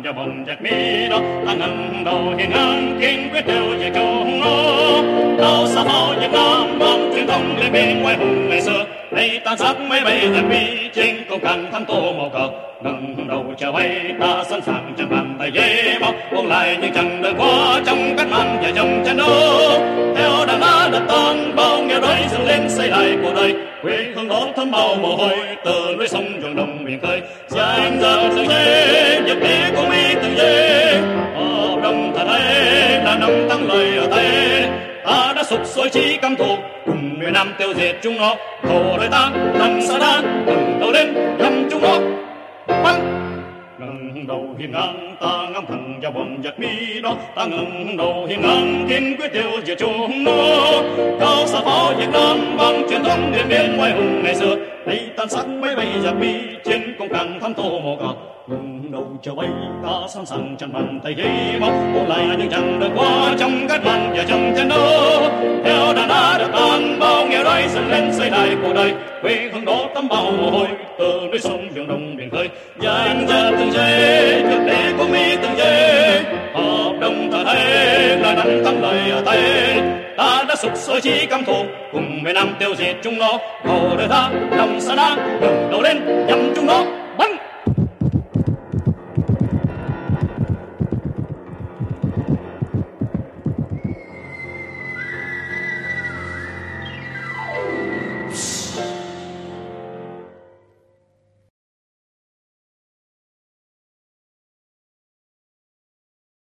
bằng cho bồng giặc mi đó ta ngẩng đầu hiên ngang kiên quyết theo về chung nó đâu xa bao Việt Nam bằng truyền thống lên biên ngoài hùng ngày xưa đây tan xác máy bay giặc mi trên công càng thắng tô màu cờ ngẩng đầu trở bay ta sẵn sàng chẳng bàn tay dễ bóc buông lại những chặng đời qua trong cách mạng và trong chiến đấu theo đàn đá đập tan bao nghèo đói dâng lên xây lại cuộc đời quê hương đó thấm bao mồ hôi từ núi sông ruộng đồng biển khơi danh giờ từng giây nhật ký của mỹ từng giây hợp đồng thật hay là năm thắng lợi ở tay ta đã sục sôi trí căm thù cùng miền Nam tiêu diệt chúng nó thổ đời ta nằm xa đá ngẩng đầu lên nhằm chúng nó bắn ngẩng đầu hiên ngang ta ngắm thẳng vào bọn giặc mi đó ta ngẩng đầu hiên ngang kiên quyết tiêu diệt chúng nó cao xa pháo Việt Nam bằng truyền thống điện biên ngoài hùng ngày xưa đây tan xác máy bay giặc mi trên công càng thăm tô mồ cờ ngẩng đầu trở bay ta sẵn sàng chẳng bàn tay ghi móc ôn lại những chặng đời qua trong cách mạng và trong chiến đấu theo đàn đá đập tan bao nghèo đói dần lên xây lại cuộc đời quê hương đó tấm bao mồ hôi từ núi sông ruộng đồng biển khơi danh giờ từng giây thực tế của mỹ từng giây hợp đồng thờ thay là nắm thắng lợi ở tay ta đã sục sôi trí căm thù cùng miền Nam tiêu diệt chúng nó cầu đời ta lòng xa đá ngẩng đầu lên nhắm chúng nó